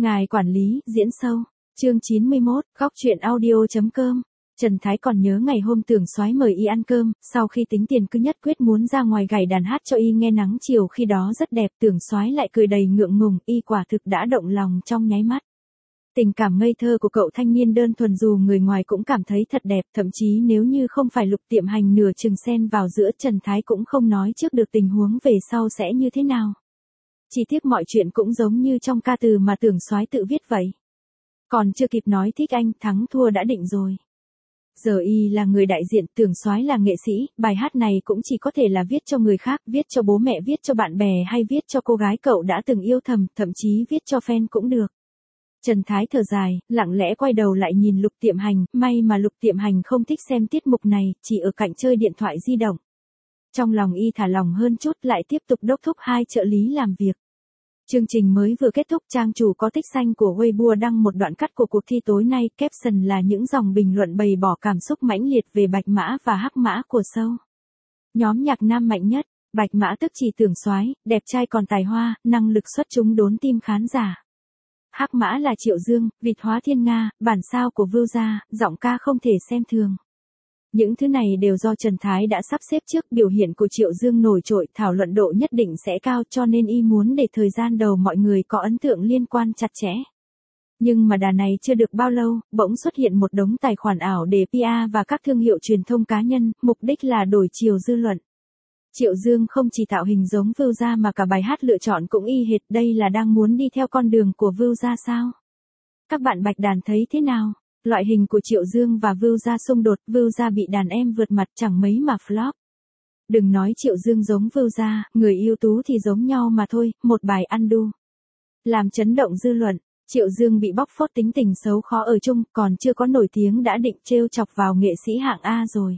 Ngài quản lý, diễn sâu. Chương 91, góc truyện audio.com. Trần Thái còn nhớ ngày hôm Tưởng Soái mời y ăn cơm, sau khi tính tiền cứ nhất quyết muốn ra ngoài gảy đàn hát cho y nghe nắng chiều khi đó rất đẹp, Tưởng Soái lại cười đầy ngượng ngùng, y quả thực đã động lòng trong nháy mắt. Tình cảm ngây thơ của cậu thanh niên đơn thuần dù người ngoài cũng cảm thấy thật đẹp, thậm chí nếu như không phải Lục Tiệm Hành nửa chừng xen vào giữa, Trần Thái cũng không nói trước được tình huống về sau sẽ như thế nào. Chỉ tiếc mọi chuyện cũng giống như trong ca từ mà Tưởng Soái tự viết vậy. Còn chưa kịp nói thích anh, thắng thua đã định rồi. Giờ y là người đại diện, Tưởng Soái là nghệ sĩ, bài hát này cũng chỉ có thể là viết cho người khác, viết cho bố mẹ, viết cho bạn bè hay viết cho cô gái cậu đã từng yêu thầm, thậm chí viết cho fan cũng được. Trần Thái thở dài, lặng lẽ quay đầu lại nhìn Lục Tiệm Hành, may mà Lục Tiệm Hành không thích xem tiết mục này, chỉ ở cạnh chơi điện thoại di động. Trong lòng y thả lòng hơn chút, lại tiếp tục đốc thúc hai trợ lý làm việc. Chương trình mới vừa kết thúc, trang chủ có tích xanh của Weibo đăng một đoạn cắt của cuộc thi tối nay, caption là những dòng bình luận bày bỏ cảm xúc mãnh liệt về Bạch Mã và Hắc Mã của show. Nhóm nhạc nam mạnh nhất, Bạch Mã tức chỉ Tưởng Soái, đẹp trai còn tài hoa, năng lực xuất chúng đốn tim khán giả. Hắc Mã là Triệu Dương, vịt hóa thiên nga, bản sao của Vưu Gia, giọng ca không thể xem thường. Những thứ này đều do Trần Thái đã sắp xếp trước, biểu hiện của Triệu Dương nổi trội, thảo luận độ nhất định sẽ cao, cho nên y muốn để thời gian đầu mọi người có ấn tượng liên quan chặt chẽ. Nhưng mà đà này chưa được bao lâu, bỗng xuất hiện một đống tài khoản ảo để PR và các thương hiệu truyền thông cá nhân, mục đích là đổi chiều dư luận. Triệu Dương không chỉ tạo hình giống Vưu Gia mà cả bài hát lựa chọn cũng y hệt, đây là đang muốn đi theo con đường của Vưu Gia sao? Các bạn Bạch Đàn thấy thế nào? Loại hình của Triệu Dương và Vưu Gia xung đột, Vưu Gia bị đàn em vượt mặt chẳng mấy mà flop. Đừng nói Triệu Dương giống Vưu Gia, người ưu tú thì giống nhau mà thôi, một bài undo. Làm chấn động dư luận, Triệu Dương bị bóc phốt tính tình xấu khó ở chung, còn chưa có nổi tiếng đã định trêu chọc vào nghệ sĩ hạng A rồi.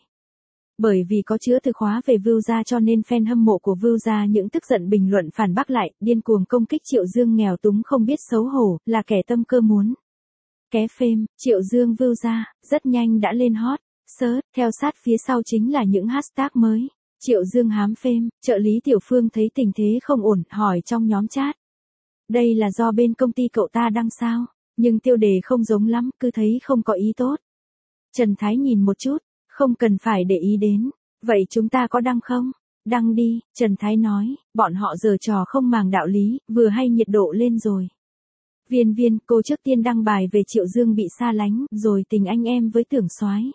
Bởi vì có chứa từ khóa về Vưu Gia cho nên fan hâm mộ của Vưu Gia những tức giận bình luận phản bác lại, điên cuồng công kích Triệu Dương nghèo túng không biết xấu hổ, là kẻ tâm cơ muốn. Ké phêm, Triệu Dương Vưu Gia, rất nhanh đã lên hot, search, theo sát phía sau chính là những hashtag mới. Triệu Dương hám phêm, trợ lý Tiểu Phương thấy tình thế không ổn, hỏi trong nhóm chat. Đây là do bên công ty cậu ta đăng sao, nhưng tiêu đề không giống lắm, cứ thấy không có ý tốt. Trần Thái nhìn một chút, không cần phải để ý đến, vậy chúng ta có đăng không? Đăng đi, Trần Thái nói, bọn họ giở trò không màng đạo lý, vừa hay nhiệt độ lên rồi. Viên, cô trước tiên đăng bài về Triệu Dương bị xa lánh, rồi tình anh em với Tưởng Soái.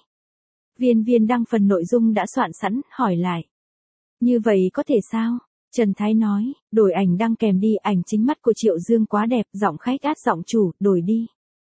Viên đăng phần nội dung đã soạn sẵn, hỏi lại. Như vậy có thể sao? Trần Thái nói, đổi ảnh đăng kèm đi, ảnh chính mắt của Triệu Dương quá đẹp, giọng khách át giọng chủ, đổi đi.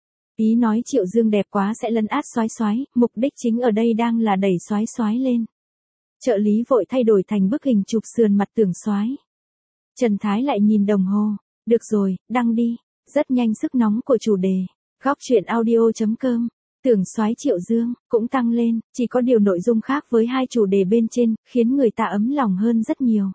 Ý nói Triệu Dương đẹp quá sẽ lấn át Soái, mục đích chính ở đây đang là đẩy Soái lên. Trợ lý vội thay đổi thành bức hình chụp sườn mặt Tưởng Soái. Trần Thái lại nhìn đồng hồ, được rồi, đăng đi. Rất nhanh sức nóng của chủ đề, góc truyện audio.com, Tưởng Soái Triệu Dương, cũng tăng lên, chỉ có điều nội dung khác với hai chủ đề bên trên, khiến người ta ấm lòng hơn rất nhiều.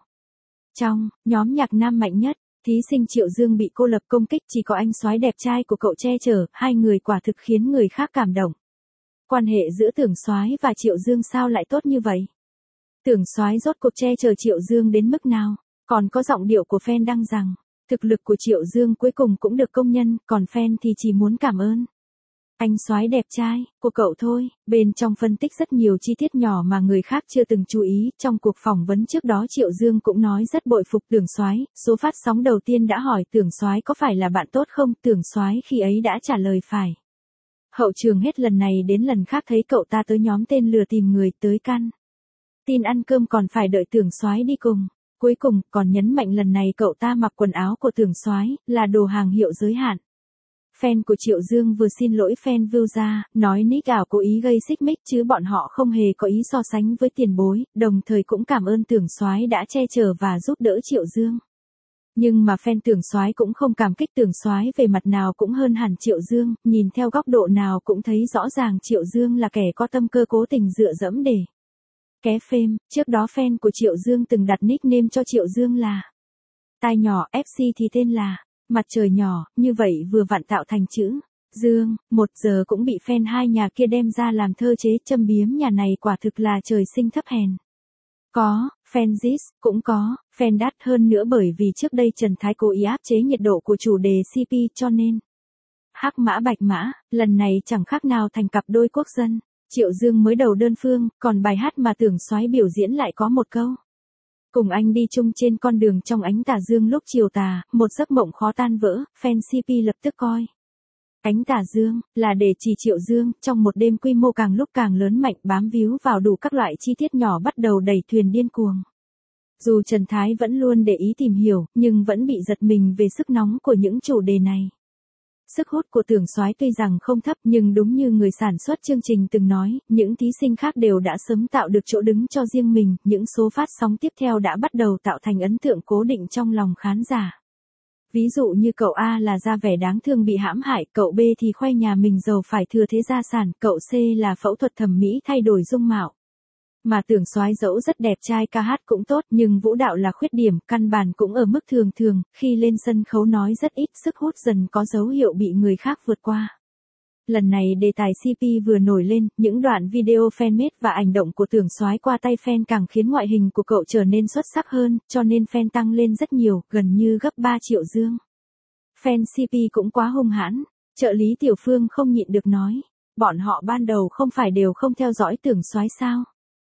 Trong nhóm nhạc nam mạnh nhất, thí sinh Triệu Dương bị cô lập công kích, chỉ có anh Soái đẹp trai của cậu che chở, hai người quả thực khiến người khác cảm động. Quan hệ giữa Tưởng Soái và Triệu Dương sao lại tốt như vậy? Tưởng Soái rốt cuộc che chở Triệu Dương đến mức nào? Còn có giọng điệu của fan đăng rằng, thực lực của Triệu Dương cuối cùng cũng được công nhân, còn fan thì chỉ muốn cảm ơn. Anh Soái đẹp trai, của cậu thôi, bên trong phân tích rất nhiều chi tiết nhỏ mà người khác chưa từng chú ý, trong cuộc phỏng vấn trước đó Triệu Dương cũng nói rất bội phục Tưởng Soái, số phát sóng đầu tiên đã hỏi Tưởng Soái có phải là bạn tốt không, Tưởng Soái khi ấy đã trả lời phải. Hậu trường hết lần này đến lần khác thấy cậu ta tới nhóm tên lừa tìm người tới căn tin ăn cơm còn phải đợi Tưởng Soái đi cùng. Cuối cùng, còn nhấn mạnh lần này cậu ta mặc quần áo của Tưởng Soái là đồ hàng hiệu giới hạn. Fan của Triệu Dương vừa xin lỗi fan Vưu Gia, nói nick ảo cố ý gây xích mích chứ bọn họ không hề có ý so sánh với tiền bối, đồng thời cũng cảm ơn Tưởng Soái đã che chở và giúp đỡ Triệu Dương. Nhưng mà fan Tưởng Soái cũng không cảm kích Tưởng Soái về mặt nào cũng hơn hẳn Triệu Dương, nhìn theo góc độ nào cũng thấy rõ ràng Triệu Dương là kẻ có tâm cơ cố tình dựa dẫm để ké phêm, trước đó fan của Triệu Dương từng đặt nickname cho Triệu Dương là Tai Nhỏ, FC thì tên là Mặt Trời Nhỏ, như vậy vừa vặn tạo thành chữ Dương, một giờ cũng bị fan hai nhà kia đem ra làm thơ chế châm biếm, nhà này quả thực là trời sinh thấp hèn. Có, fan diss, cũng có, fan đắt hơn nữa bởi vì trước đây Trần Thái cố ý áp chế nhiệt độ của chủ đề CP cho nên Hắc mã bạch mã, lần này chẳng khác nào thành cặp đôi quốc dân. Triệu Dương mới đầu đơn phương, còn bài hát mà Tưởng Soái biểu diễn lại có một câu. Cùng anh đi chung trên con đường trong ánh tà dương lúc chiều tà, một giấc mộng khó tan vỡ, fan CP lập tức coi. Ánh tà dương, là để chỉ Triệu Dương, trong một đêm quy mô càng lúc càng lớn mạnh bám víu vào đủ các loại chi tiết nhỏ bắt đầu đẩy thuyền điên cuồng. Dù Trần Thái vẫn luôn để ý tìm hiểu, nhưng vẫn bị giật mình về sức nóng của những chủ đề này. Sức hút của Tưởng Soái tuy rằng không thấp nhưng đúng như người sản xuất chương trình từng nói, những thí sinh khác đều đã sớm tạo được chỗ đứng cho riêng mình, những số phát sóng tiếp theo đã bắt đầu tạo thành ấn tượng cố định trong lòng khán giả. Ví dụ như cậu A là ra vẻ đáng thương bị hãm hại, cậu B thì khoe nhà mình giàu phải thừa thế gia sản, cậu C là phẫu thuật thẩm mỹ thay đổi dung mạo. Mà Tưởng Soái dẫu rất đẹp trai ca hát cũng tốt nhưng vũ đạo là khuyết điểm, căn bản cũng ở mức thường thường, khi lên sân khấu nói rất ít, sức hút dần có dấu hiệu bị người khác vượt qua. Lần này đề tài CP vừa nổi lên, những đoạn video fanmade và ảnh động của Tưởng Soái qua tay fan càng khiến ngoại hình của cậu trở nên xuất sắc hơn, cho nên fan tăng lên rất nhiều, gần như gấp 3 triệu dương. Fan CP cũng quá hung hãn, trợ lý Tiểu Phương không nhịn được nói, bọn họ ban đầu không phải đều không theo dõi Tưởng Soái sao?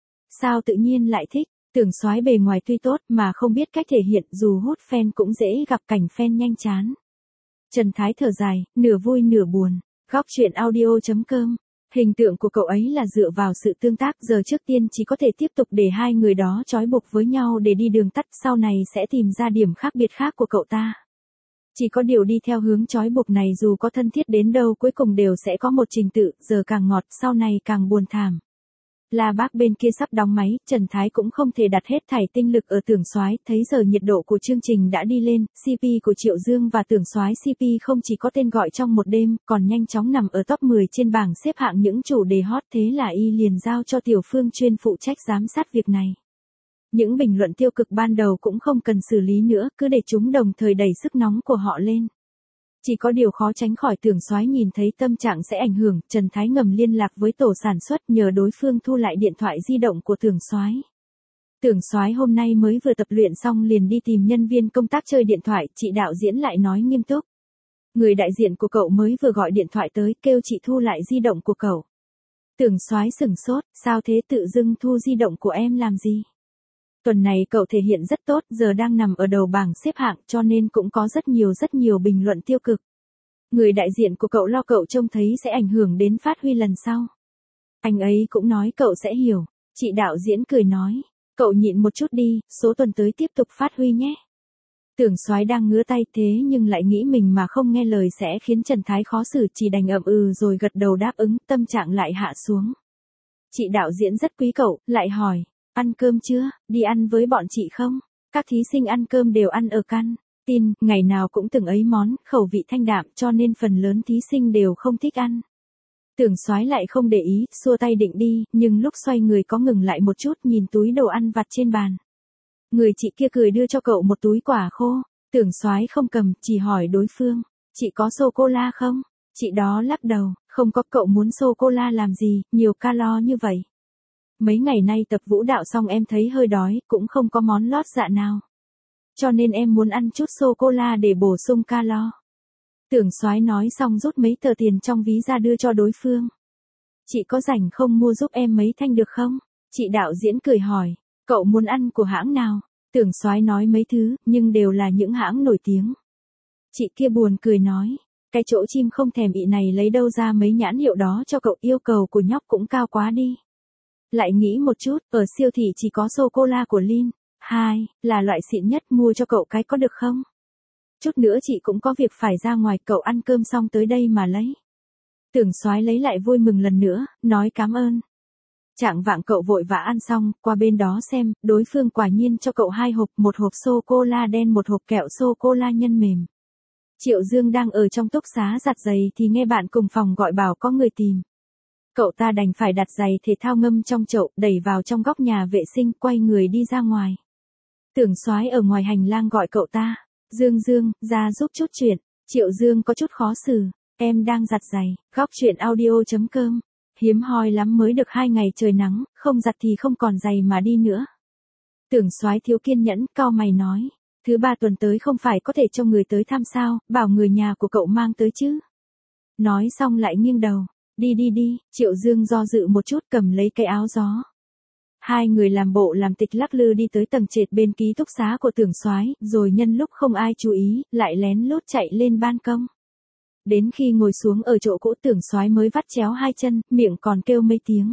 Sao tự nhiên lại thích? Tưởng Soái bề ngoài tuy tốt mà không biết cách thể hiện, dù hút fan cũng dễ gặp cảnh fan nhanh chán. Trần Thái thở dài, nửa vui nửa buồn. Góc chuyện audio.com. Hình tượng của cậu ấy là dựa vào sự tương tác, giờ trước tiên chỉ có thể tiếp tục để hai người đó trói buộc với nhau để đi đường tắt, sau này sẽ tìm ra điểm khác biệt khác của cậu ta. Chỉ có điều đi theo hướng trói buộc này dù có thân thiết đến đâu cuối cùng đều sẽ có một trình tự, giờ càng ngọt, sau này càng buồn thảm. La Bác bên kia sắp đóng máy, Trần Thái cũng không thể đặt hết thảy tinh lực ở Tưởng Soái, thấy giờ nhiệt độ của chương trình đã đi lên, CP của Triệu Dương và Tưởng Soái CP không chỉ có tên gọi trong một đêm, còn nhanh chóng nằm ở top 10 trên bảng xếp hạng những chủ đề hot, thế là y liền giao cho Tiểu Phương chuyên phụ trách giám sát việc này. Những bình luận tiêu cực ban đầu cũng không cần xử lý nữa, cứ để chúng đồng thời đẩy sức nóng của họ lên. Chỉ có điều khó tránh khỏi Tưởng Soái nhìn thấy tâm trạng sẽ ảnh hưởng, Trần Thái ngầm liên lạc với tổ sản xuất nhờ đối phương thu lại điện thoại di động của Tưởng Soái. Tưởng Soái hôm nay mới vừa tập luyện xong liền đi tìm nhân viên công tác chơi điện thoại, chị đạo diễn lại nói nghiêm túc. Người đại diện của cậu mới vừa gọi điện thoại tới, kêu chị thu lại di động của cậu. Tưởng Soái sửng sốt, sao thế, tự dưng thu di động của em làm gì? Tuần này cậu thể hiện rất tốt, giờ đang nằm ở đầu bảng xếp hạng cho nên cũng có rất nhiều bình luận tiêu cực. Người đại diện của cậu lo cậu trông thấy sẽ ảnh hưởng đến phát huy lần sau. Anh ấy cũng nói cậu sẽ hiểu. Chị đạo diễn cười nói, cậu nhịn một chút đi, số tuần tới tiếp tục phát huy nhé. Tưởng Soái đang ngứa tay thế nhưng lại nghĩ mình mà không nghe lời sẽ khiến Trần Thái khó xử, chỉ đành ậm ừ rồi gật đầu đáp ứng, tâm trạng lại hạ xuống. Chị đạo diễn rất quý cậu, lại hỏi. Ăn cơm chưa, đi ăn với bọn chị không? Các thí sinh ăn cơm đều ăn ở căn tin, ngày nào cũng từng ấy món, khẩu vị thanh đạm cho nên phần lớn thí sinh đều không thích ăn. Tưởng Soái lại không để ý, xua tay định đi, nhưng lúc xoay người có ngừng lại một chút nhìn túi đồ ăn vặt trên bàn. Người chị kia cười đưa cho cậu một túi quả khô, Tưởng Soái không cầm, chỉ hỏi đối phương, chị có sô-cô-la không? Chị đó lắc đầu, không có, cậu muốn sô-cô-la làm gì, nhiều calo như vậy. Mấy ngày nay tập vũ đạo xong em thấy hơi đói, cũng không có món lót dạ nào. Cho nên em muốn ăn chút sô-cô-la để bổ sung calo. Tưởng Soái nói xong rút mấy tờ tiền trong ví ra đưa cho đối phương. Chị có rảnh không mua giúp em mấy thanh được không? Chị đạo diễn cười hỏi, cậu muốn ăn của hãng nào? Tưởng Soái nói mấy thứ, nhưng đều là những hãng nổi tiếng. Chị kia buồn cười nói, cái chỗ chim không thèm ị này lấy đâu ra mấy nhãn hiệu đó cho cậu, yêu cầu của nhóc cũng cao quá đi. Lại nghĩ một chút, ở siêu thị chỉ có sô-cô-la của Lin. 2, là loại xịn nhất, mua cho cậu cái có được không? Chút nữa chị cũng có việc phải ra ngoài, cậu ăn cơm xong tới đây mà lấy. Tưởng Soái lấy lại vui mừng lần nữa, nói cảm ơn. Chạng vạng cậu vội vã ăn xong, qua bên đó xem, đối phương quả nhiên cho cậu 2 hộp, một hộp sô-cô-la đen, một hộp kẹo sô-cô-la nhân mềm. Triệu Dương đang ở trong túc xá giặt giày thì nghe bạn cùng phòng gọi bảo có người tìm. Cậu ta đành phải đặt giày thể thao ngâm trong chậu, đẩy vào trong góc nhà vệ sinh, quay người đi ra ngoài. Tưởng Soái ở ngoài hành lang gọi cậu ta. Dương Dương, ra giúp chút chuyện. Triệu Dương có chút khó xử. Em đang giặt giày. Góc chuyện audio.com. Hiếm hoi lắm mới được 2 ngày trời nắng, không giặt thì không còn giày mà đi nữa. Tưởng Soái thiếu kiên nhẫn, cau mày nói. Thứ 3 tuần tới không phải có thể cho người tới thăm sao, bảo người nhà của cậu mang tới chứ. Nói xong lại nghiêng đầu. Đi đi đi, Triệu Dương do dự một chút cầm lấy cái áo gió. Hai người làm bộ làm tịch lắc lư đi tới tầng trệt bên ký túc xá của Tưởng Soái, rồi nhân lúc không ai chú ý, lại lén lút chạy lên ban công. Đến khi ngồi xuống ở chỗ cũ Tưởng Soái mới vắt chéo hai chân, miệng còn kêu mấy tiếng.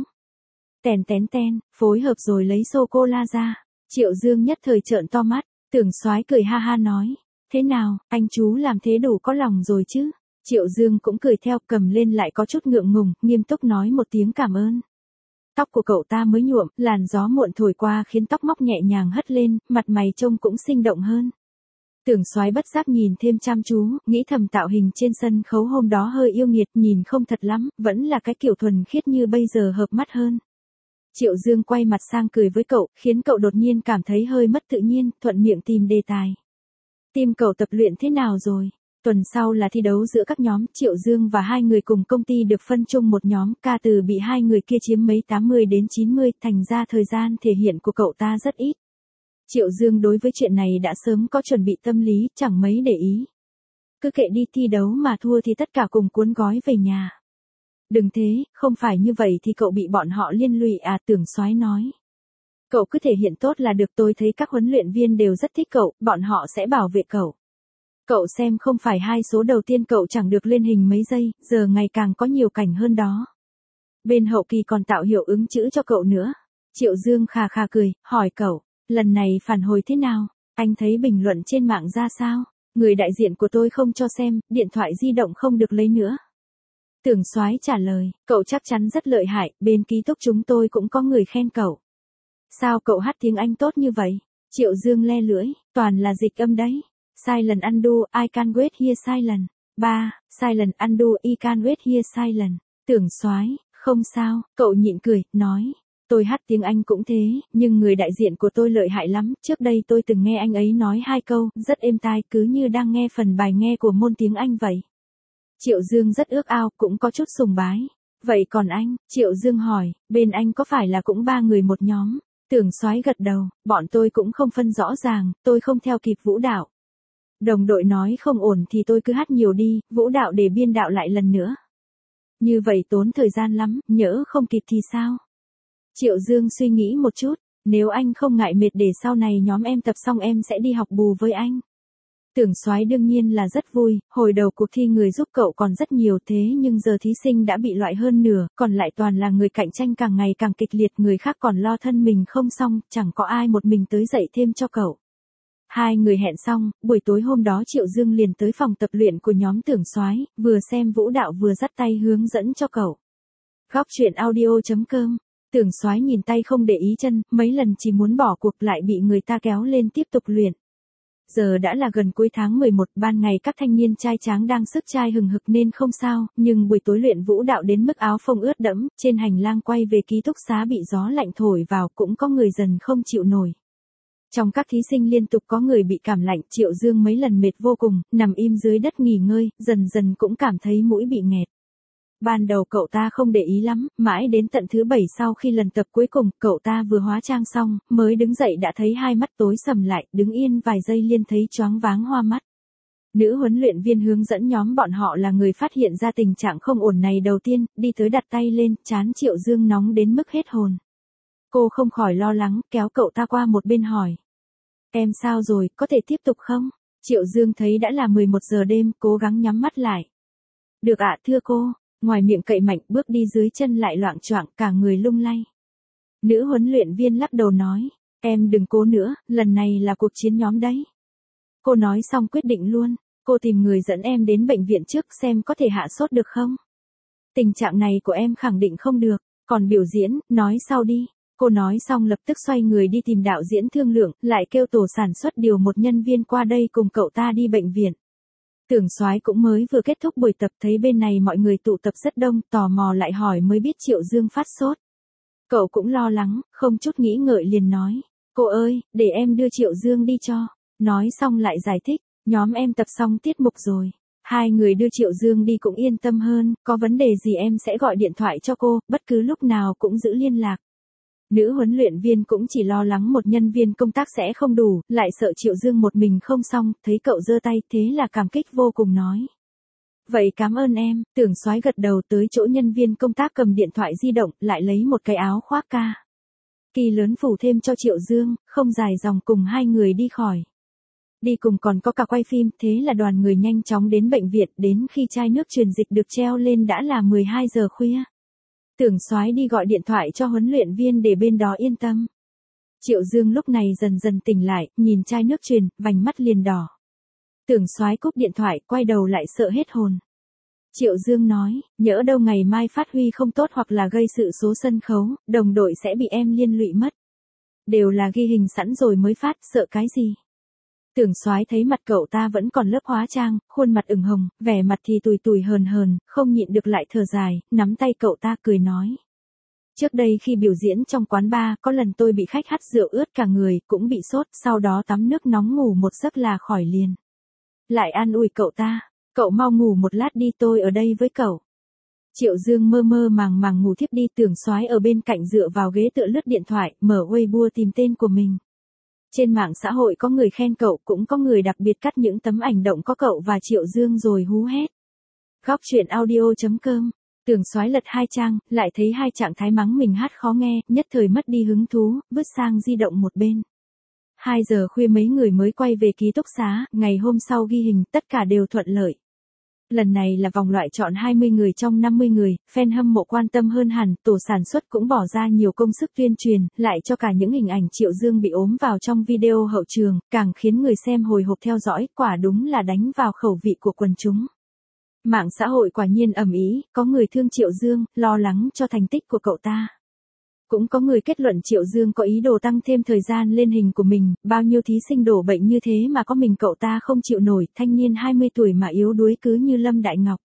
Tèn tén ten, phối hợp rồi lấy sô-cô-la ra. Triệu Dương nhất thời trợn to mắt, Tưởng Soái cười ha ha nói. Thế nào, anh chú làm thế đủ có lòng rồi chứ? Triệu Dương cũng cười theo, cầm lên lại có chút ngượng ngùng, nghiêm túc nói một tiếng cảm ơn. Tóc của cậu ta mới nhuộm, làn gió muộn thổi qua khiến tóc móc nhẹ nhàng hất lên, mặt mày trông cũng sinh động hơn. Tưởng Soái bất giác nhìn thêm chăm chú, nghĩ thầm tạo hình trên sân khấu hôm đó hơi yêu nghiệt, nhìn không thật lắm, vẫn là cái kiểu thuần khiết như bây giờ hợp mắt hơn. Triệu Dương quay mặt sang cười với cậu, khiến cậu đột nhiên cảm thấy hơi mất tự nhiên, thuận miệng tìm đề tài. Team cậu tập luyện thế nào rồi? Tuần sau là thi đấu giữa các nhóm, Triệu Dương và hai người cùng công ty được phân chung một nhóm, ca từ bị hai người kia chiếm mấy 80 đến 90, thành ra thời gian thể hiện của cậu ta rất ít. Triệu Dương đối với chuyện này đã sớm có chuẩn bị tâm lý, chẳng mấy để ý. Cứ kệ đi, thi đấu mà thua thì tất cả cùng cuốn gói về nhà. Đừng thế, không phải như vậy thì cậu bị bọn họ liên lụy à, Tưởng Soái nói. Cậu cứ thể hiện tốt là được, tôi thấy các huấn luyện viên đều rất thích cậu, bọn họ sẽ bảo vệ cậu. Cậu xem không phải hai số đầu tiên cậu chẳng được lên hình mấy giây, giờ ngày càng có nhiều cảnh hơn đó. Bên hậu kỳ còn tạo hiệu ứng chữ cho cậu nữa. Triệu Dương khà khà cười, hỏi cậu, lần này phản hồi thế nào? Anh thấy bình luận trên mạng ra sao? Người đại diện của tôi không cho xem, điện thoại di động không được lấy nữa. Tưởng Soái trả lời, cậu chắc chắn rất lợi hại, bên ký túc chúng tôi cũng có người khen cậu. Sao cậu hát tiếng Anh tốt như vậy? Triệu Dương le lưỡi, toàn là dịch âm đấy. Silent undo, I can wait here silent. 3. Silent undo, I can wait here silent. Tưởng Soái, không sao, cậu nhịn cười, nói. Tôi hát tiếng Anh cũng thế, nhưng người đại diện của tôi lợi hại lắm. Trước đây tôi từng nghe anh ấy nói 2 câu, rất êm tai, cứ như đang nghe phần bài nghe của môn tiếng Anh vậy. Triệu Dương rất ước ao, cũng có chút sùng bái. Vậy còn anh? Triệu Dương hỏi, bên anh có phải là cũng 3 người một nhóm? Tưởng Soái gật đầu, bọn tôi cũng không phân rõ ràng, tôi không theo kịp vũ đạo. Đồng đội nói không ổn thì tôi cứ hát nhiều đi, vũ đạo để biên đạo lại lần nữa. Như vậy tốn thời gian lắm, nhỡ không kịp thì sao? Triệu Dương suy nghĩ một chút, nếu anh không ngại mệt để sau này nhóm em tập xong em sẽ đi học bù với anh. Tưởng Soái đương nhiên là rất vui, hồi đầu cuộc thi người giúp cậu còn rất nhiều thế nhưng giờ thí sinh đã bị loại hơn nửa, còn lại toàn là người cạnh tranh càng ngày càng kịch liệt, người khác còn lo thân mình không xong, chẳng có ai một mình tới dạy thêm cho cậu. Hai người hẹn xong, buổi tối hôm đó Triệu Dương liền tới phòng tập luyện của nhóm Tưởng Soái, vừa xem vũ đạo vừa dắt tay hướng dẫn cho cậu. Góc truyện audio.com. Tưởng Soái nhìn tay không để ý chân, mấy lần chỉ muốn bỏ cuộc lại bị người ta kéo lên tiếp tục luyện. Giờ đã là gần cuối tháng 11, ban ngày các thanh niên trai tráng đang sức trai hừng hực nên không sao, nhưng buổi tối luyện vũ đạo đến mức áo phông ướt đẫm, trên hành lang quay về ký túc xá bị gió lạnh thổi vào cũng có người dần không chịu nổi. Trong các thí sinh liên tục có người bị cảm lạnh, Triệu Dương mấy lần mệt vô cùng, nằm im dưới đất nghỉ ngơi, dần dần cũng cảm thấy mũi bị nghẹt. Ban đầu cậu ta không để ý lắm, mãi đến tận thứ 7 sau khi lần tập cuối cùng, cậu ta vừa hóa trang xong, mới đứng dậy đã thấy hai mắt tối sầm lại, đứng yên vài giây liên thấy choáng váng hoa mắt. Nữ huấn luyện viên hướng dẫn nhóm bọn họ là người phát hiện ra tình trạng không ổn này đầu tiên, đi tới đặt tay lên, trán Triệu Dương nóng đến mức hết hồn. Cô không khỏi lo lắng, kéo cậu ta qua một bên hỏi. Em sao rồi, có thể tiếp tục không? Triệu Dương thấy đã là 11 giờ đêm, cố gắng nhắm mắt lại. Được ạ, thưa cô. Ngoài miệng cậy mạnh, bước đi dưới chân lại loạng choạng, cả người lung lay. Nữ huấn luyện viên lắc đầu nói, em đừng cố nữa, lần này là cuộc chiến nhóm đấy. Cô nói xong quyết định luôn, cô tìm người dẫn em đến bệnh viện trước xem có thể hạ sốt được không. Tình trạng này của em khẳng định không được, còn biểu diễn, nói sau đi. Cô nói xong lập tức xoay người đi tìm đạo diễn thương lượng, lại kêu tổ sản xuất điều một nhân viên qua đây cùng cậu ta đi bệnh viện. Tưởng Soái cũng mới vừa kết thúc buổi tập, thấy bên này mọi người tụ tập rất đông, tò mò lại hỏi mới biết Triệu Dương phát sốt. Cậu cũng lo lắng, không chút nghĩ ngợi liền nói, cô ơi, để em đưa Triệu Dương đi cho. Nói xong lại giải thích, nhóm em tập xong tiết mục rồi. Hai người đưa Triệu Dương đi cũng yên tâm hơn, có vấn đề gì em sẽ gọi điện thoại cho cô, bất cứ lúc nào cũng giữ liên lạc. Nữ huấn luyện viên cũng chỉ lo lắng một nhân viên công tác sẽ không đủ, lại sợ Triệu Dương một mình không xong, thấy cậu giơ tay thế là cảm kích vô cùng nói. Vậy cảm ơn em, Tưởng Soái gật đầu tới chỗ nhân viên công tác cầm điện thoại di động, lại lấy một cái áo khoác ca kỳ lớn phủ thêm cho Triệu Dương, không dài dòng cùng hai người đi khỏi. Đi cùng còn có cả quay phim, thế là đoàn người nhanh chóng đến bệnh viện, đến khi chai nước truyền dịch được treo lên đã là 12 giờ khuya. Tưởng Soái đi gọi điện thoại cho huấn luyện viên để bên đó yên tâm. Triệu Dương lúc này dần dần tỉnh lại, nhìn chai nước truyền, vành mắt liền đỏ. Tưởng Soái cúp điện thoại, quay đầu lại sợ hết hồn. Triệu Dương nói, nhỡ đâu ngày mai phát huy không tốt hoặc là gây sự số sân khấu, đồng đội sẽ bị em liên lụy mất. Đều là ghi hình sẵn rồi mới phát, sợ cái gì. Tưởng Soái thấy mặt cậu ta vẫn còn lớp hóa trang, khuôn mặt ửng hồng, vẻ mặt thì tủi tủi hờn hờn, không nhịn được lại thở dài, nắm tay cậu ta cười nói. Trước đây khi biểu diễn trong quán bar, có lần tôi bị khách hắt rượu ướt cả người, cũng bị sốt, sau đó tắm nước nóng ngủ một giấc là khỏi liền. Lại an ủi cậu ta, cậu mau ngủ một lát đi, tôi ở đây với cậu. Triệu Dương mơ mơ màng màng ngủ thiếp đi. Tưởng Soái ở bên cạnh dựa vào ghế tựa lướt điện thoại, mở Weibo tìm tên của mình. Trên mạng xã hội có người khen cậu, cũng có người đặc biệt cắt những tấm ảnh động có cậu và Triệu Dương rồi hú hét. Góc truyện audio.com. Tưởng Soái lật 2 trang, lại thấy 2 trạng thái mắng mình hát khó nghe, nhất thời mất đi hứng thú, vứt sang di động một bên. 2 giờ khuya mấy người mới quay về ký túc xá, ngày hôm sau ghi hình, tất cả đều thuận lợi. Lần này là vòng loại chọn 20 người trong 50 người, fan hâm mộ quan tâm hơn hẳn, tổ sản xuất cũng bỏ ra nhiều công sức tuyên truyền, lại cho cả những hình ảnh Triệu Dương bị ốm vào trong video hậu trường, càng khiến người xem hồi hộp theo dõi, quả đúng là đánh vào khẩu vị của quần chúng. Mạng xã hội quả nhiên ầm ĩ, có người thương Triệu Dương, lo lắng cho thành tích của cậu ta. Cũng có người kết luận Triệu Dương có ý đồ tăng thêm thời gian lên hình của mình, bao nhiêu thí sinh đổ bệnh như thế mà có mình cậu ta không chịu nổi, thanh niên 20 tuổi mà yếu đuối cứ như Lâm Đại Ngọc.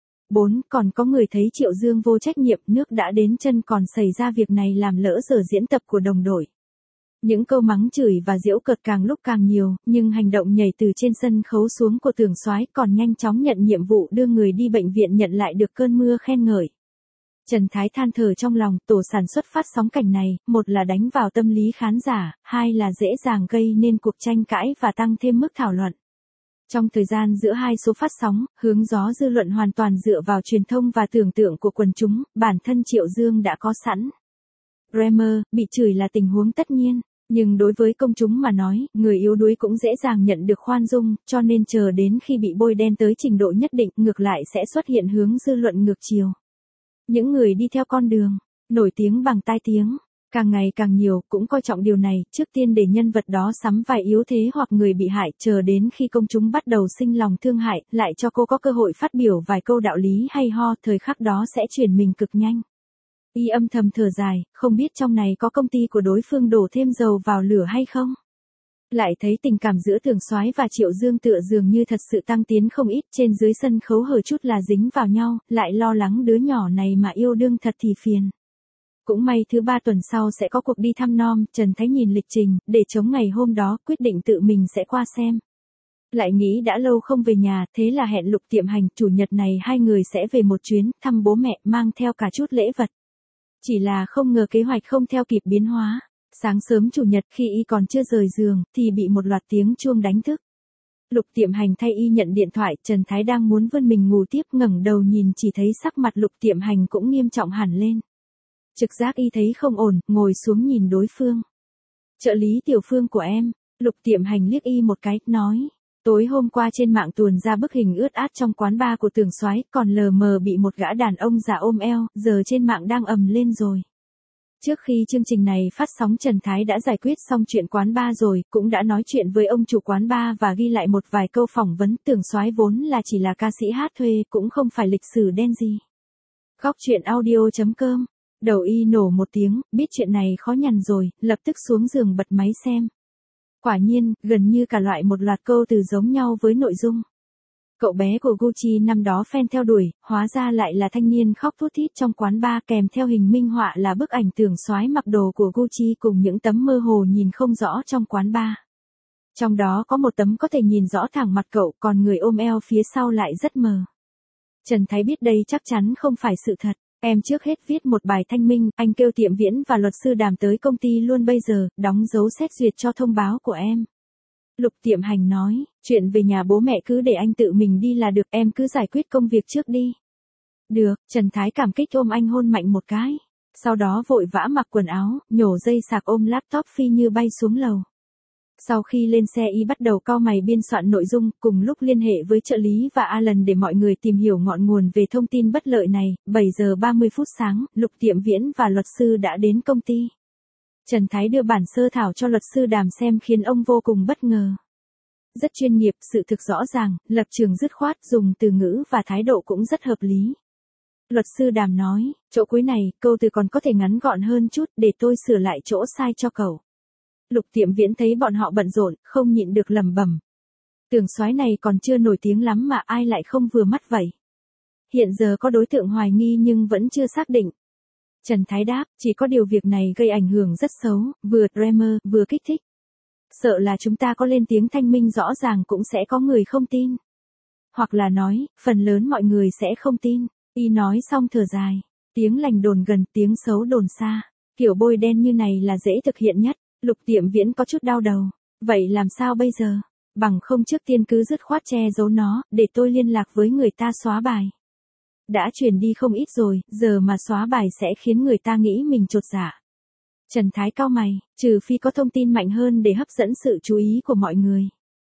4. Còn có người thấy Triệu Dương vô trách nhiệm, nước đã đến chân còn xảy ra việc này làm lỡ giờ diễn tập của đồng đội. Những câu mắng chửi và giễu cợt càng lúc càng nhiều, nhưng hành động nhảy từ trên sân khấu xuống của Tưởng Soái còn nhanh chóng nhận nhiệm vụ đưa người đi bệnh viện nhận lại được cơn mưa khen ngợi. Trần Thái than thở trong lòng, tổ sản xuất phát sóng cảnh này, một là đánh vào tâm lý khán giả, hai là dễ dàng gây nên cuộc tranh cãi và tăng thêm mức thảo luận. Trong thời gian giữa hai số phát sóng, hướng gió dư luận hoàn toàn dựa vào truyền thông và tưởng tượng của quần chúng, bản thân Triệu Dương đã có sẵn. Grammar, bị chửi là tình huống tất nhiên, nhưng đối với công chúng mà nói, người yếu đuối cũng dễ dàng nhận được khoan dung, cho nên chờ đến khi bị bôi đen tới trình độ nhất định, ngược lại sẽ xuất hiện hướng dư luận ngược chiều. Những người đi theo con đường, nổi tiếng bằng tai tiếng, càng ngày càng nhiều, cũng coi trọng điều này, trước tiên để nhân vật đó sắm vai yếu thế hoặc người bị hại, chờ đến khi công chúng bắt đầu sinh lòng thương hại, lại cho cô có cơ hội phát biểu vài câu đạo lý hay ho, thời khắc đó sẽ chuyển mình cực nhanh. Y âm thầm thở dài, không biết trong này có công ty của đối phương đổ thêm dầu vào lửa hay không? Lại thấy tình cảm giữa Tưởng Soái và Triệu Dương tựa dường như thật sự tăng tiến không ít, trên dưới sân khấu hở chút là dính vào nhau, lại lo lắng đứa nhỏ này mà yêu đương thật thì phiền. Cũng may thứ 3 tuần sau sẽ có cuộc đi thăm nom, Trần Thái nhìn lịch trình, để chống ngày hôm đó, quyết định tự mình sẽ qua xem. Lại nghĩ đã lâu không về nhà, thế là hẹn Lục Tiệm Hành, chủ nhật này hai người sẽ về một chuyến, thăm bố mẹ, mang theo cả chút lễ vật. Chỉ là không ngờ kế hoạch không theo kịp biến hóa. Sáng sớm chủ nhật khi y còn chưa rời giường, thì bị một loạt tiếng chuông đánh thức. Lục Tiệm Hành thay y nhận điện thoại, Trần Thái đang muốn vươn mình ngủ tiếp, ngẩng đầu nhìn chỉ thấy sắc mặt Lục Tiệm Hành cũng nghiêm trọng hẳn lên. Trực giác y thấy không ổn, ngồi xuống nhìn đối phương. Trợ lý Tiểu Phương của em. Lục Tiệm Hành liếc y một cái, nói. Tối hôm qua trên mạng tuồn ra bức hình ướt át trong quán bar của Tưởng Soái, còn lờ mờ bị một gã đàn ông già ôm eo, giờ trên mạng đang ầm lên rồi. Trước khi chương trình này phát sóng, Trần Thái đã giải quyết xong chuyện quán bar rồi, cũng đã nói chuyện với ông chủ quán bar và ghi lại một vài câu phỏng vấn. Tưởng Soái vốn là chỉ là ca sĩ hát thuê, cũng không phải lịch sử đen gì. Góc truyện audio.com. Đầu y nổ một tiếng, biết chuyện này khó nhằn rồi, lập tức xuống giường bật máy xem. Quả nhiên, gần như cả loại một loạt câu từ giống nhau với nội dung. Cậu bé của Gucci năm đó fan theo đuổi, hóa ra lại là thanh niên khóc thút thít trong quán bar, kèm theo hình minh họa là bức ảnh Tưởng Soái mặc đồ của Gucci cùng những tấm mơ hồ nhìn không rõ trong quán bar. Trong đó có một tấm có thể nhìn rõ thẳng mặt cậu, còn người ôm eo phía sau lại rất mờ. Trần Thái biết đây chắc chắn không phải sự thật. Em trước hết viết một bài thanh minh, anh kêu Tiệm Viễn và luật sư Đàm tới công ty luôn bây giờ, đóng dấu xét duyệt cho thông báo của em. Lục Tiệm Hành nói, chuyện về nhà bố mẹ cứ để anh tự mình đi là được, em cứ giải quyết công việc trước đi. Được, Trần Thái cảm kích ôm anh hôn mạnh một cái. Sau đó vội vã mặc quần áo, nhổ dây sạc ôm laptop phi như bay xuống lầu. Sau khi lên xe y bắt đầu cau mày biên soạn nội dung, cùng lúc liên hệ với trợ lý và Alan để mọi người tìm hiểu ngọn nguồn về thông tin bất lợi này. 7 giờ 30 phút sáng, Lục Tiệm Viễn và luật sư đã đến công ty. Trần Thái đưa bản sơ thảo cho luật sư Đàm xem khiến ông vô cùng bất ngờ. Rất chuyên nghiệp, sự thực rõ ràng, lập trường dứt khoát, dùng từ ngữ và thái độ cũng rất hợp lý. Luật sư Đàm nói, chỗ cuối này, câu từ còn có thể ngắn gọn hơn chút để tôi sửa lại chỗ sai cho cậu. Lục Tiệm Viễn thấy bọn họ bận rộn, không nhịn được lẩm bẩm. Tưởng soái này còn chưa nổi tiếng lắm mà ai lại không vừa mắt vậy. Hiện giờ có đối tượng hoài nghi nhưng vẫn chưa xác định. Trần Thái đáp, chỉ có điều việc này gây ảnh hưởng rất xấu, vừa drama, vừa kích thích. Sợ là chúng ta có lên tiếng thanh minh rõ ràng cũng sẽ có người không tin. Hoặc là nói, phần lớn mọi người sẽ không tin. Y nói xong thở dài. Tiếng lành đồn gần, tiếng xấu đồn xa. Kiểu bôi đen như này là dễ thực hiện nhất. Lục Tiệm Viễn có chút đau đầu. Vậy làm sao bây giờ? Bằng không trước tiên cứ dứt khoát che giấu nó, để tôi liên lạc với người ta xóa bài. Đã truyền đi không ít rồi, giờ mà xóa bài sẽ khiến người ta nghĩ mình chột dạ. Trần Thái cau mày, trừ phi có thông tin mạnh hơn để hấp dẫn sự chú ý của mọi người.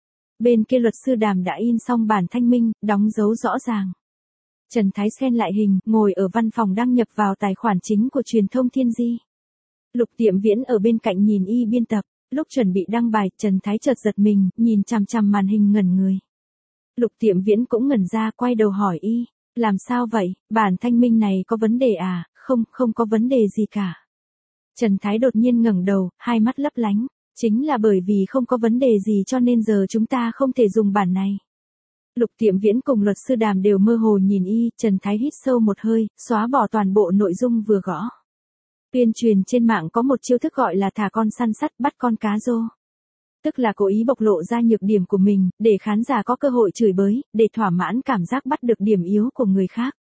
Bên kia luật sư Đàm đã in xong bản thanh minh, đóng dấu rõ ràng. Trần Thái scan lại hình, ngồi ở văn phòng đăng nhập vào tài khoản chính của truyền thông Thiên Di. Lục Tiệm Viễn ở bên cạnh nhìn y biên tập, lúc chuẩn bị đăng bài, Trần Thái chợt giật mình, nhìn chằm chằm màn hình ngẩn người. Lục Tiệm Viễn cũng ngẩn ra, quay đầu hỏi y, làm sao vậy, bản thanh minh này có vấn đề à? Không có vấn đề gì cả. Trần Thái đột nhiên ngẩng đầu, hai mắt lấp lánh, chính là bởi vì không có vấn đề gì cho nên giờ chúng ta không thể dùng bản này. Lục Tiệm Viễn cùng luật sư Đàm đều mơ hồ nhìn y, Trần Thái hít sâu một hơi, xóa bỏ toàn bộ nội dung vừa gõ. Tuyên truyền trên mạng có một chiêu thức gọi là thả con săn sắt bắt con cá rô. Tức là cố ý bộc lộ ra nhược điểm của mình, để khán giả có cơ hội chửi bới, để thỏa mãn cảm giác bắt được điểm yếu của người khác.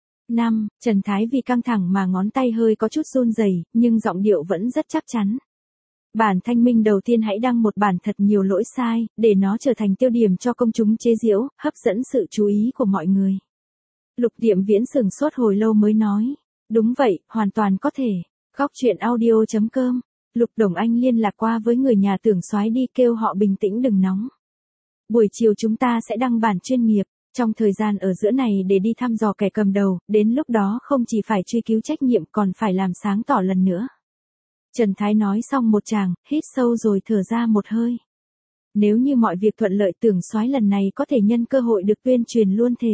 5. Trần Thái vì căng thẳng mà ngón tay hơi có chút run rẩy, nhưng giọng điệu vẫn rất chắc chắn. Bản thanh minh đầu tiên hãy đăng một bản thật nhiều lỗi sai, để nó trở thành tiêu điểm cho công chúng chế giễu, hấp dẫn sự chú ý của mọi người. Lục Tiệm Viễn sửng sốt hồi lâu mới nói. Đúng vậy, hoàn toàn có thể. Góc truyện audio.com. Lục Đồng Anh liên lạc qua với người nhà Tưởng Soái đi kêu họ bình tĩnh đừng nóng. Buổi chiều chúng ta sẽ đăng bản chuyên nghiệp. Trong thời gian ở giữa này để đi thăm dò kẻ cầm đầu, đến lúc đó không chỉ phải truy cứu trách nhiệm còn phải làm sáng tỏ lần nữa. Trần Thái nói xong một tràng, hít sâu rồi thở ra một hơi. Nếu như mọi việc thuận lợi Tưởng Soái lần này có thể nhân cơ hội được tuyên truyền luôn thề.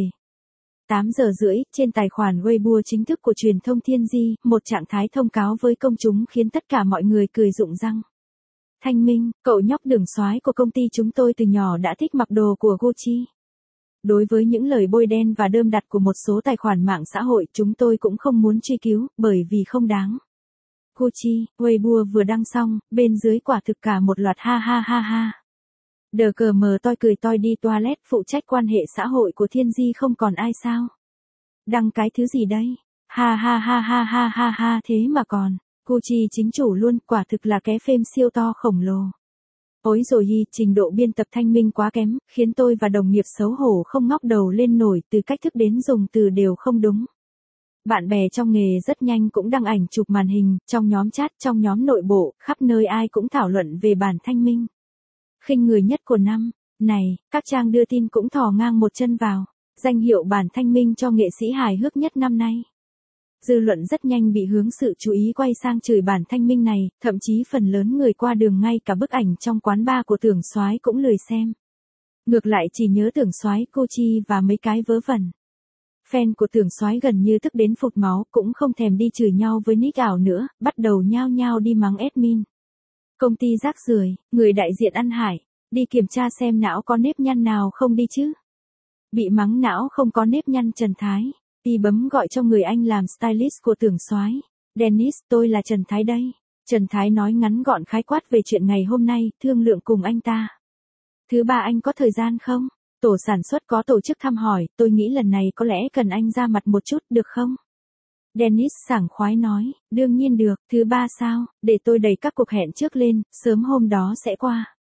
8 giờ rưỡi, trên tài khoản Weibo chính thức của truyền thông Thiên Di, một trạng thái thông cáo với công chúng khiến tất cả mọi người cười rụng răng. Thanh minh, cậu nhóc Tưởng Soái của công ty chúng tôi từ nhỏ đã thích mặc đồ của Gucci. Đối với những lời bôi đen và đơm đặt của một số tài khoản mạng xã hội chúng tôi cũng không muốn truy cứu, bởi vì không đáng. Gucci, Weibo vừa đăng xong, bên dưới quả thực cả một loạt ha ha ha ha. Đờ cờ mờ tôi cười tôi đi toilet phụ trách quan hệ xã hội của Thiên Di không còn ai sao. Đăng cái thứ gì đây? Ha ha ha ha ha ha ha thế mà còn. Gucci chính chủ luôn, quả thực là cái phêm siêu to khổng lồ. Ôi rồi trình độ biên tập thanh minh quá kém, khiến tôi và đồng nghiệp xấu hổ không ngóc đầu lên nổi, từ cách thức đến dùng từ đều không đúng. Bạn bè trong nghề rất nhanh cũng đăng ảnh chụp màn hình, trong nhóm chat, trong nhóm nội bộ, khắp nơi ai cũng thảo luận về bản thanh minh. Khinh người nhất của năm này, các trang đưa tin cũng thò ngang một chân vào, danh hiệu bản thanh minh cho nghệ sĩ hài hước nhất năm nay. Dư luận rất nhanh bị hướng sự chú ý quay sang chửi bản thanh minh này, thậm chí phần lớn người qua đường ngay cả bức ảnh trong quán bar của Tưởng Soái cũng lười xem. Ngược lại chỉ nhớ Tưởng Soái, Gucci và mấy cái vớ vẩn. Fan của Tưởng Soái gần như tức đến phụt máu, cũng không thèm đi chửi nhau với nick ảo nữa, bắt đầu nhao nhao đi mắng admin. Công ty rác rưởi, người đại diện ăn hải, đi kiểm tra xem não có nếp nhăn nào không đi chứ. Bị mắng não không có nếp nhăn Trần Thái, đi bấm gọi cho người anh làm stylist của Tưởng Soái. Dennis, tôi là Trần Thái đây. Trần Thái nói ngắn gọn khái quát về chuyện ngày hôm nay, thương lượng cùng anh ta. Thứ ba anh có thời gian không? Tổ sản xuất có tổ chức thăm hỏi, tôi nghĩ lần này có lẽ cần anh ra mặt một chút, được không? Dennis sảng khoái nói, đương nhiên được, thứ ba sao, để tôi đẩy các cuộc hẹn trước lên, sớm hôm đó sẽ qua.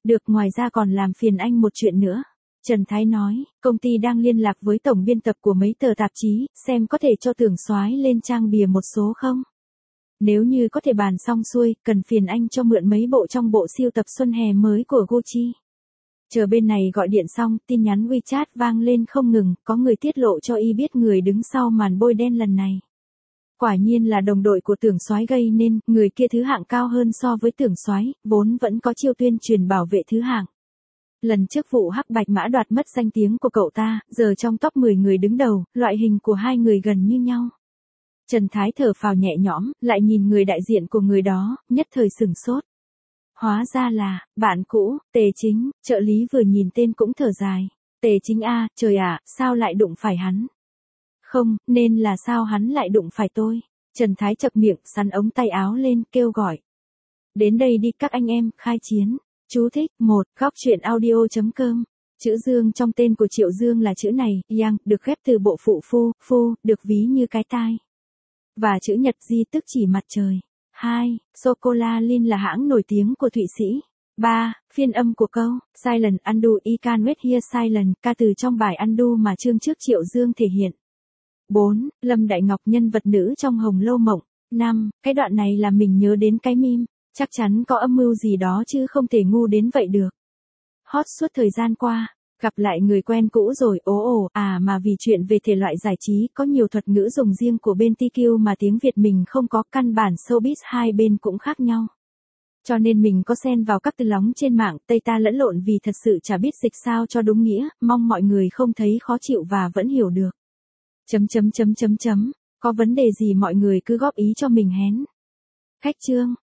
Được, ngoài ra còn làm phiền anh một chuyện nữa. Trần Thái nói, công ty đang liên lạc với tổng biên tập của mấy tờ tạp chí, xem có thể cho Tưởng Soái lên trang bìa một số không? Nếu như có thể bàn xong xuôi, cần phiền anh cho mượn mấy bộ trong bộ siêu tập xuân hè mới của Gucci. Chờ bên này gọi điện xong, tin nhắn WeChat vang lên không ngừng, có người tiết lộ cho y biết người đứng sau màn bôi đen lần này. Quả nhiên là đồng đội của Tưởng Soái gây nên, người kia thứ hạng cao hơn so với Tưởng Soái, vốn vẫn có chiêu tuyên truyền bảo vệ thứ hạng. Lần trước vụ hắc bạch mã đoạt mất danh tiếng của cậu ta, giờ trong top 10 người đứng đầu, loại hình của hai người gần như nhau. Trần Thái thở phào nhẹ nhõm, lại nhìn người đại diện của người đó, nhất thời sửng sốt. Hóa ra là, bạn cũ, Tề Chính, trợ lý vừa nhìn tên cũng thở dài. Tề Chính a, trời ạ, sao lại đụng phải hắn? Không, nên là sao hắn lại đụng phải tôi? Trần Thái chập miệng, sắn ống tay áo lên, kêu gọi. Đến đây đi các anh em, khai chiến. Chú thích, 1, góc truyện audio.com. Chữ Dương trong tên của Triệu Dương là chữ này, Yang, được ghép từ bộ phụ phu, được ví như cái tai. Và chữ Nhật Di tức chỉ mặt trời. 2. Socolalin là hãng nổi tiếng của Thụy Sĩ. 3. Phiên âm của câu Silent Undo I can wait here silent, ca từ trong bài Undo mà chương trước Triệu Dương thể hiện. 4. Lâm Đại Ngọc nhân vật nữ trong Hồng Lâu Mộng. 5. Cái đoạn này làm mình nhớ đến cái meme. Chắc chắn có âm mưu gì đó chứ không thể ngu đến vậy được. Hot suốt thời gian qua. Gặp lại người quen cũ rồi, mà vì chuyện về thể loại giải trí có nhiều thuật ngữ dùng riêng của bên TQ mà tiếng Việt mình không có, căn bản showbiz hai bên cũng khác nhau. Cho nên mình có xen vào các từ lóng trên mạng Tây ta lẫn lộn vì thật sự chả biết dịch sao cho đúng nghĩa, mong mọi người không thấy khó chịu và vẫn hiểu được. Có vấn đề gì mọi người cứ góp ý cho mình hén. Khách Trương.